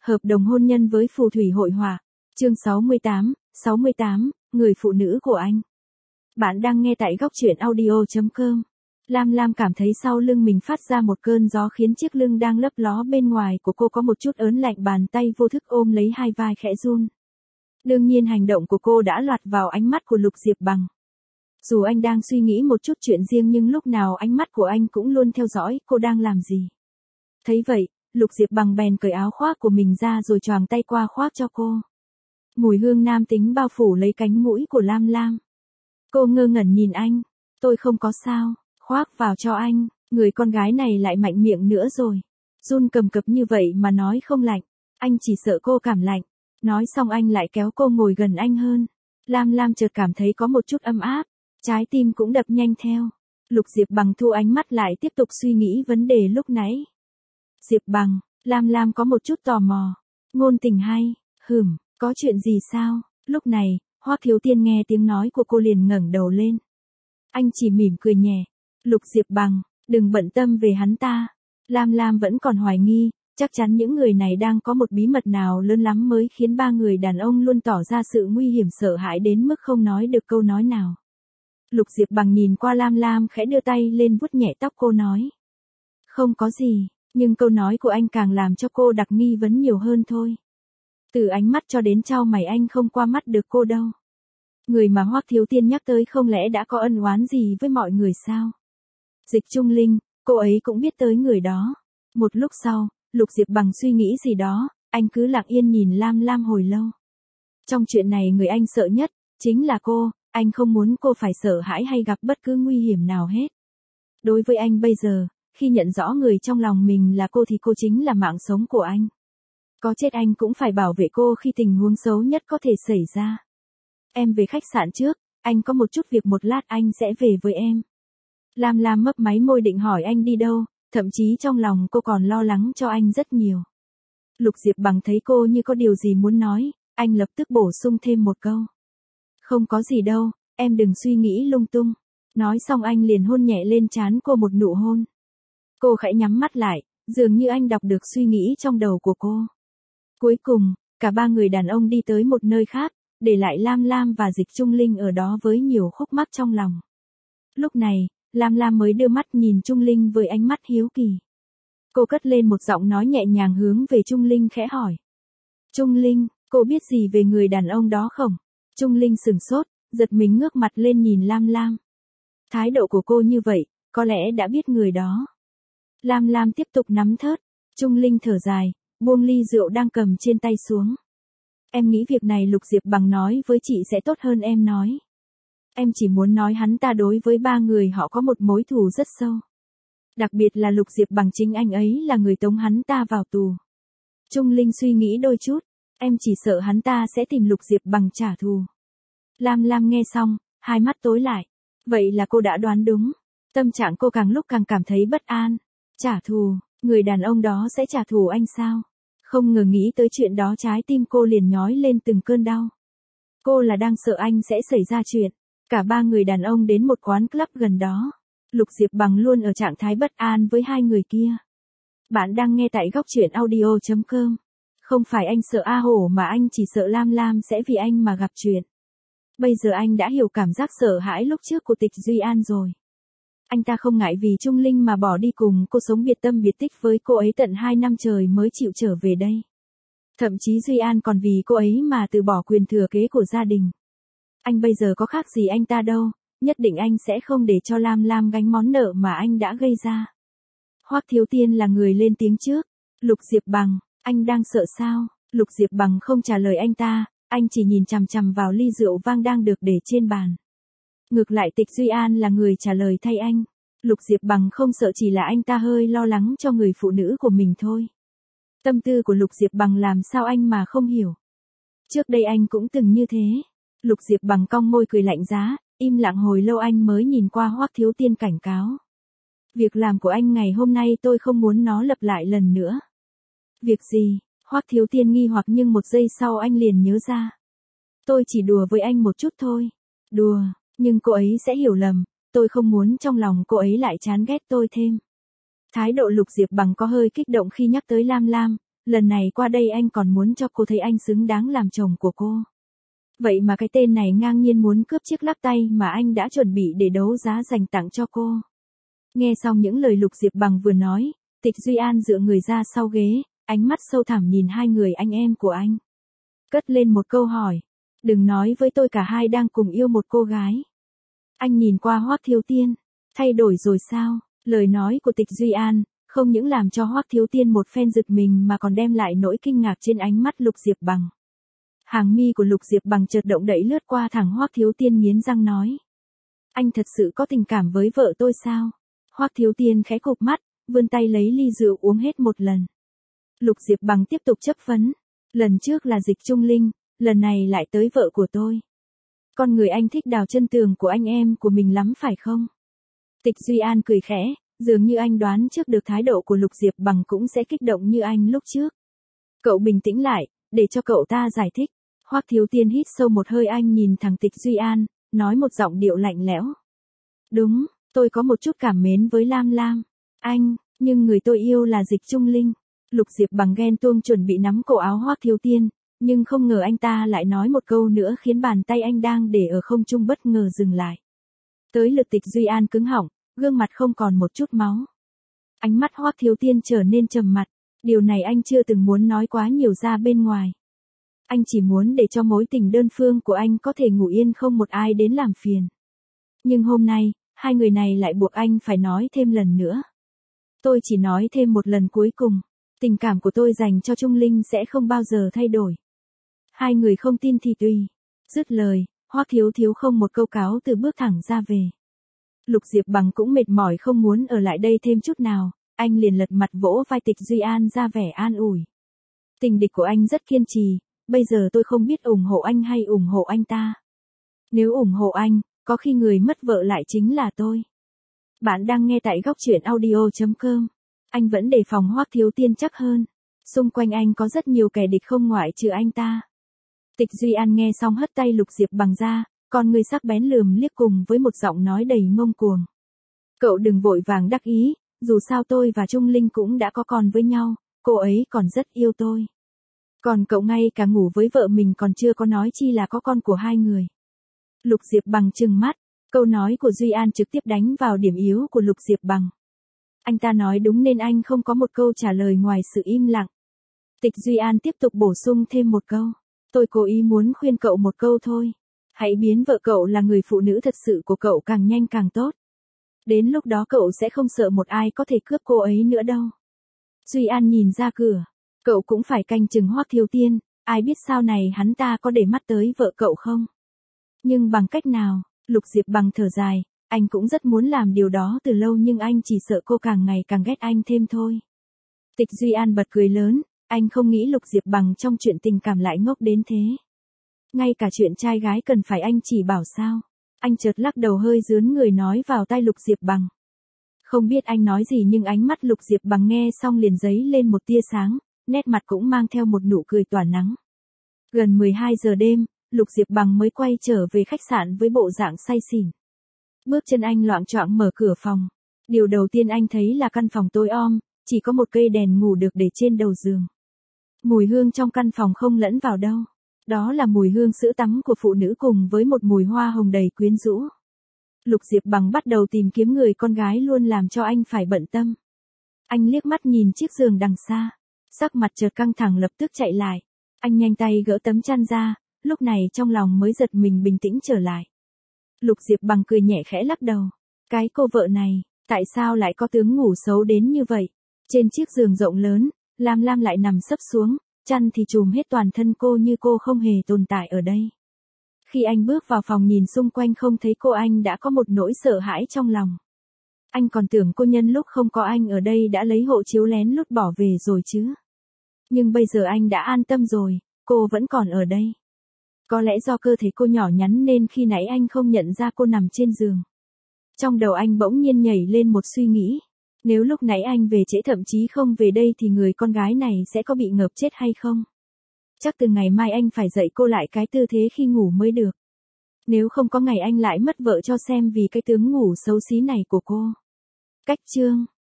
Hợp đồng hôn nhân với phù thủy hội họa. Chương 68, người phụ nữ của anh. Bạn đang nghe tại góc truyện audio.com. Lam Lam cảm thấy sau lưng mình phát ra một cơn gió khiến chiếc lưng đang lấp ló bên ngoài của cô có một chút ớn lạnh, bàn tay vô thức ôm lấy hai vai khẽ run. Đương nhiên hành động của cô đã lọt vào ánh mắt của Lục Diệp Bằng. Dù anh đang suy nghĩ một chút chuyện riêng nhưng lúc nào ánh mắt của anh cũng luôn theo dõi cô đang làm gì. Thấy vậy, Lục Diệp Bằng bèn cởi áo khoác của mình ra rồi choàng tay qua khoác cho cô. Mùi hương nam tính bao phủ lấy cánh mũi của Lam Lam. Cô ngơ ngẩn nhìn anh. Tôi không có sao, khoác vào cho anh. Người con gái này lại mạnh miệng nữa rồi. Run cầm cập như vậy mà nói không lạnh. Anh chỉ sợ cô cảm lạnh. Nói xong anh lại kéo cô ngồi gần anh hơn. Lam Lam chợt cảm thấy có một chút ấm áp. Trái tim cũng đập nhanh theo. Lục Diệp Bằng thu ánh mắt lại tiếp tục suy nghĩ vấn đề lúc nãy. Diệp Bằng, Lam Lam có một chút tò mò. Ngôn tình hay, có chuyện gì sao? Lúc này, Hoắc Thiếu Tiên nghe tiếng nói của cô liền ngẩng đầu lên. Anh chỉ mỉm cười nhẹ. Lục Diệp Bằng, đừng bận tâm về hắn ta. Lam Lam vẫn còn hoài nghi, chắc chắn những người này đang có một bí mật nào lớn lắm mới khiến ba người đàn ông luôn tỏ ra sự nguy hiểm sợ hãi đến mức không nói được câu nói nào. Lục Diệp Bằng nhìn qua Lam Lam khẽ đưa tay lên vuốt nhẹ tóc cô nói. Không có gì, nhưng câu nói của anh càng làm cho cô đặt nghi vấn nhiều hơn thôi. Từ ánh mắt cho đến chau mày anh không qua mắt được cô đâu. Người mà Hoắc Thiếu Tiên nhắc tới không lẽ đã có ân oán gì với mọi người sao? Dịch Trung Linh, cô ấy cũng biết tới người đó. Một lúc sau, Lục Diệp Bằng suy nghĩ gì đó, anh cứ lặng yên nhìn Lam Lam hồi lâu. Trong chuyện này người anh sợ nhất, chính là cô, anh không muốn cô phải sợ hãi hay gặp bất cứ nguy hiểm nào hết. Đối với anh bây giờ, khi nhận rõ người trong lòng mình là cô thì cô chính là mạng sống của anh. Có chết anh cũng phải bảo vệ cô khi tình huống xấu nhất có thể xảy ra. Em về khách sạn trước, anh có một chút việc, một lát anh sẽ về với em. Lam Lam mấp máy môi định hỏi anh đi đâu, thậm chí trong lòng cô còn lo lắng cho anh rất nhiều. Lục Diệp Bằng thấy cô như có điều gì muốn nói, anh lập tức bổ sung thêm một câu. Không có gì đâu, em đừng suy nghĩ lung tung. Nói xong anh liền hôn nhẹ lên trán cô một nụ hôn. Cô khẽ nhắm mắt lại, dường như anh đọc được suy nghĩ trong đầu của cô. Cuối cùng, cả ba người đàn ông đi tới một nơi khác, để lại Lam Lam và Dịch Trung Linh ở đó với nhiều khúc mắc trong lòng. Lúc này, Lam Lam mới đưa mắt nhìn Trung Linh với ánh mắt hiếu kỳ. Cô cất lên một giọng nói nhẹ nhàng hướng về Trung Linh khẽ hỏi. Trung Linh, cô biết gì về người đàn ông đó không? Trung Linh sửng sốt, giật mình ngước mặt lên nhìn Lam Lam. Thái độ của cô như vậy, có lẽ đã biết người đó. Lam Lam tiếp tục nắm thớt. Trung Linh thở dài, buông ly rượu đang cầm trên tay xuống. Em nghĩ việc này Lục Diệp Bằng nói với chị sẽ tốt hơn em nói. Em chỉ muốn nói hắn ta đối với ba người họ có một mối thù rất sâu. Đặc biệt là Lục Diệp Bằng, chính anh ấy là người tống hắn ta vào tù. Trung Linh suy nghĩ đôi chút, em chỉ sợ hắn ta sẽ tìm Lục Diệp Bằng trả thù. Lam Lam nghe xong, hai mắt tối lại. Vậy là cô đã đoán đúng. Tâm trạng cô càng lúc càng cảm thấy bất an. Trả thù, người đàn ông đó sẽ trả thù anh sao? Không ngờ nghĩ tới chuyện đó trái tim cô liền nhói lên từng cơn đau. Cô là đang sợ anh sẽ xảy ra chuyện. Cả ba người đàn ông đến một quán club gần đó. Lục Diệp Bằng luôn ở trạng thái bất an với hai người kia. Bạn đang nghe tại góc truyện audio.com. Không phải anh sợ A Hổ mà anh chỉ sợ Lam Lam sẽ vì anh mà gặp chuyện. Bây giờ anh đã hiểu cảm giác sợ hãi lúc trước của Tịch Duy An rồi. Anh ta không ngại vì Trung Linh mà bỏ đi cùng cô sống biệt tâm biệt tích với cô ấy tận 2 năm trời mới chịu trở về đây. Thậm chí Duy An còn vì cô ấy mà từ bỏ quyền thừa kế của gia đình. Anh bây giờ có khác gì anh ta đâu, nhất định anh sẽ không để cho Lam Lam gánh món nợ mà anh đã gây ra. Hoắc Thiếu Tiên là người lên tiếng trước. Lục Diệp Bằng, anh đang sợ sao? Lục Diệp Bằng không trả lời anh ta, anh chỉ nhìn chằm chằm vào ly rượu vang đang được để trên bàn. Ngược lại Tịch Duy An là người trả lời thay anh. Lục Diệp Bằng không sợ, chỉ là anh ta hơi lo lắng cho người phụ nữ của mình thôi. Tâm tư của Lục Diệp Bằng làm sao anh mà không hiểu. Trước đây anh cũng từng như thế. Lục Diệp Bằng cong môi cười lạnh giá, im lặng hồi lâu anh mới nhìn qua Hoắc Thiếu Tiên cảnh cáo. Việc làm của anh ngày hôm nay tôi không muốn nó lặp lại lần nữa. Việc gì? Hoắc Thiếu Tiên nghi hoặc nhưng một giây sau anh liền nhớ ra. Tôi chỉ đùa với anh một chút thôi. Đùa, nhưng cô ấy sẽ hiểu lầm, tôi không muốn trong lòng cô ấy lại chán ghét tôi thêm. Thái độ Lục Diệp Bằng có hơi kích động khi nhắc tới Lam Lam, lần này qua đây anh còn muốn cho cô thấy anh xứng đáng làm chồng của cô. Vậy mà cái tên này ngang nhiên muốn cướp chiếc lắc tay mà anh đã chuẩn bị để đấu giá dành tặng cho cô. Nghe xong những lời Lục Diệp Bằng vừa nói, Tịch Duy An dựa người ra sau ghế, ánh mắt sâu thẳm nhìn hai người anh em của anh. Cất lên một câu hỏi. Đừng nói với tôi cả hai đang cùng yêu một cô gái. Anh nhìn qua Hoắc Thiếu Tiên. Thay đổi rồi sao? Lời nói của Tịch Duy An không những làm cho Hoắc Thiếu Tiên một phen giật mình mà còn đem lại nỗi kinh ngạc trên ánh mắt Lục Diệp Bằng. Hàng mi của Lục Diệp Bằng chợt động đậy lướt qua thẳng Hoắc Thiếu Tiên nghiến răng nói. Anh thật sự có tình cảm với vợ tôi sao? Hoắc Thiếu Tiên khẽ cụp mắt, vươn tay lấy ly rượu uống hết một lần. Lục Diệp Bằng tiếp tục chất vấn. Lần trước là Dịch Trung Linh, lần này lại tới vợ của tôi. Con người anh thích đào chân tường của anh em của mình lắm phải không? Tịch Duy An cười khẽ, dường như anh đoán trước được thái độ của Lục Diệp Bằng cũng sẽ kích động như anh lúc trước. Cậu bình tĩnh lại, để cho cậu ta giải thích. Hoắc Thiếu Tiên hít sâu một hơi, anh nhìn thẳng Tịch Duy An, nói một giọng điệu lạnh lẽo. Đúng, tôi có một chút cảm mến với Lam Lam. Anh, nhưng người tôi yêu là Dịch Trung Linh. Lục Diệp Bằng ghen tuông chuẩn bị nắm cổ áo Hoắc Thiếu Tiên, nhưng không ngờ anh ta lại nói một câu nữa khiến bàn tay anh đang để ở không trung bất ngờ dừng lại. Tới lượt Tịch Duy An cứng họng, gương mặt không còn một chút máu. Ánh mắt Hoắc Thiếu Tiên trở nên trầm mặt, điều này anh chưa từng muốn nói quá nhiều ra bên ngoài. Anh chỉ muốn để cho mối tình đơn phương của anh có thể ngủ yên không một ai đến làm phiền. Nhưng hôm nay, hai người này lại buộc anh phải nói thêm lần nữa. Tôi chỉ nói thêm một lần cuối cùng, tình cảm của tôi dành cho Trung Linh sẽ không bao giờ thay đổi. Hai người không tin thì tùy. Dứt lời, Hoắc Thiếu Thiếu không một câu cáo từ bước thẳng ra về. Lục Diệp Bằng cũng mệt mỏi không muốn ở lại đây thêm chút nào, anh liền lật mặt vỗ vai Tịch Duy An ra vẻ an ủi. Tình địch của anh rất kiên trì, bây giờ tôi không biết ủng hộ anh hay ủng hộ anh ta. Nếu ủng hộ anh, có khi người mất vợ lại chính là tôi. Bạn đang nghe tại góc truyện audio.com. Anh vẫn đề phòng Hoắc Thiếu Tiên chắc hơn. Xung quanh anh có rất nhiều kẻ địch không ngoại trừ anh ta. Tịch Duy An nghe xong hất tay Lục Diệp Bằng ra, con người sắc bén lườm liếc cùng với một giọng nói đầy ngông cuồng. Cậu đừng vội vàng đắc ý, dù sao tôi và Trung Linh cũng đã có con với nhau, cô ấy còn rất yêu tôi. Còn cậu ngay cả ngủ với vợ mình còn chưa có nói chi là có con của hai người. Lục Diệp Bằng trừng mắt, câu nói của Duy An trực tiếp đánh vào điểm yếu của Lục Diệp Bằng. Anh ta nói đúng nên anh không có một câu trả lời ngoài sự im lặng. Tịch Duy An tiếp tục bổ sung thêm một câu. Tôi cố ý muốn khuyên cậu một câu thôi. Hãy biến vợ cậu là người phụ nữ thật sự của cậu càng nhanh càng tốt. Đến lúc đó cậu sẽ không sợ một ai có thể cướp cô ấy nữa đâu. Duy An nhìn ra cửa. Cậu cũng phải canh chừng Hoắc Thiếu Tiên, ai biết sau này hắn ta có để mắt tới vợ cậu không? Nhưng bằng cách nào? Lục Diệp Bằng thở dài, anh cũng rất muốn làm điều đó từ lâu nhưng anh chỉ sợ cô càng ngày càng ghét anh thêm thôi. Tịch Duy An bật cười lớn, anh không nghĩ Lục Diệp Bằng trong chuyện tình cảm lại ngốc đến thế. Ngay cả chuyện trai gái cần phải anh chỉ bảo sao? Anh chợt lắc đầu hơi rướn người nói vào tai Lục Diệp Bằng. Không biết anh nói gì nhưng ánh mắt Lục Diệp Bằng nghe xong liền giấy lên một tia sáng, nét mặt cũng mang theo một nụ cười tỏa nắng. Gần 12 giờ đêm, Lục Diệp Bằng mới quay trở về khách sạn với bộ dạng say xỉn. Bước chân anh loạng choạng mở cửa phòng. Điều đầu tiên anh thấy là căn phòng tối om, chỉ có một cây đèn ngủ được để trên đầu giường. Mùi hương trong căn phòng không lẫn vào đâu. Đó là mùi hương sữa tắm của phụ nữ cùng với một mùi hoa hồng đầy quyến rũ. Lục Diệp Bằng bắt đầu tìm kiếm người con gái luôn làm cho anh phải bận tâm. Anh liếc mắt nhìn chiếc giường đằng xa. Sắc mặt chợt căng thẳng lập tức chạy lại. Anh nhanh tay gỡ tấm chăn ra, lúc này trong lòng mới giật mình bình tĩnh trở lại. Lục Diệp Bằng cười nhẹ khẽ lắc đầu. Cái cô vợ này, tại sao lại có tướng ngủ xấu đến như vậy? Trên chiếc giường rộng lớn, Lam Lam lại nằm sấp xuống, chăn thì trùm hết toàn thân cô như cô không hề tồn tại ở đây. Khi anh bước vào phòng nhìn xung quanh không thấy cô anh đã có một nỗi sợ hãi trong lòng. Anh còn tưởng cô nhân lúc không có anh ở đây đã lấy hộ chiếu lén lút bỏ về rồi chứ. Nhưng bây giờ anh đã an tâm rồi, cô vẫn còn ở đây. Có lẽ do cơ thể cô nhỏ nhắn nên khi nãy anh không nhận ra cô nằm trên giường. Trong đầu anh bỗng nhiên nhảy lên một suy nghĩ. Nếu lúc nãy anh về trễ thậm chí không về đây thì người con gái này sẽ có bị ngợp chết hay không? Chắc từ ngày mai anh phải dạy cô lại cái tư thế khi ngủ mới được. Nếu không có ngày anh lại mất vợ cho xem vì cái tướng ngủ xấu xí này của cô. Cách chương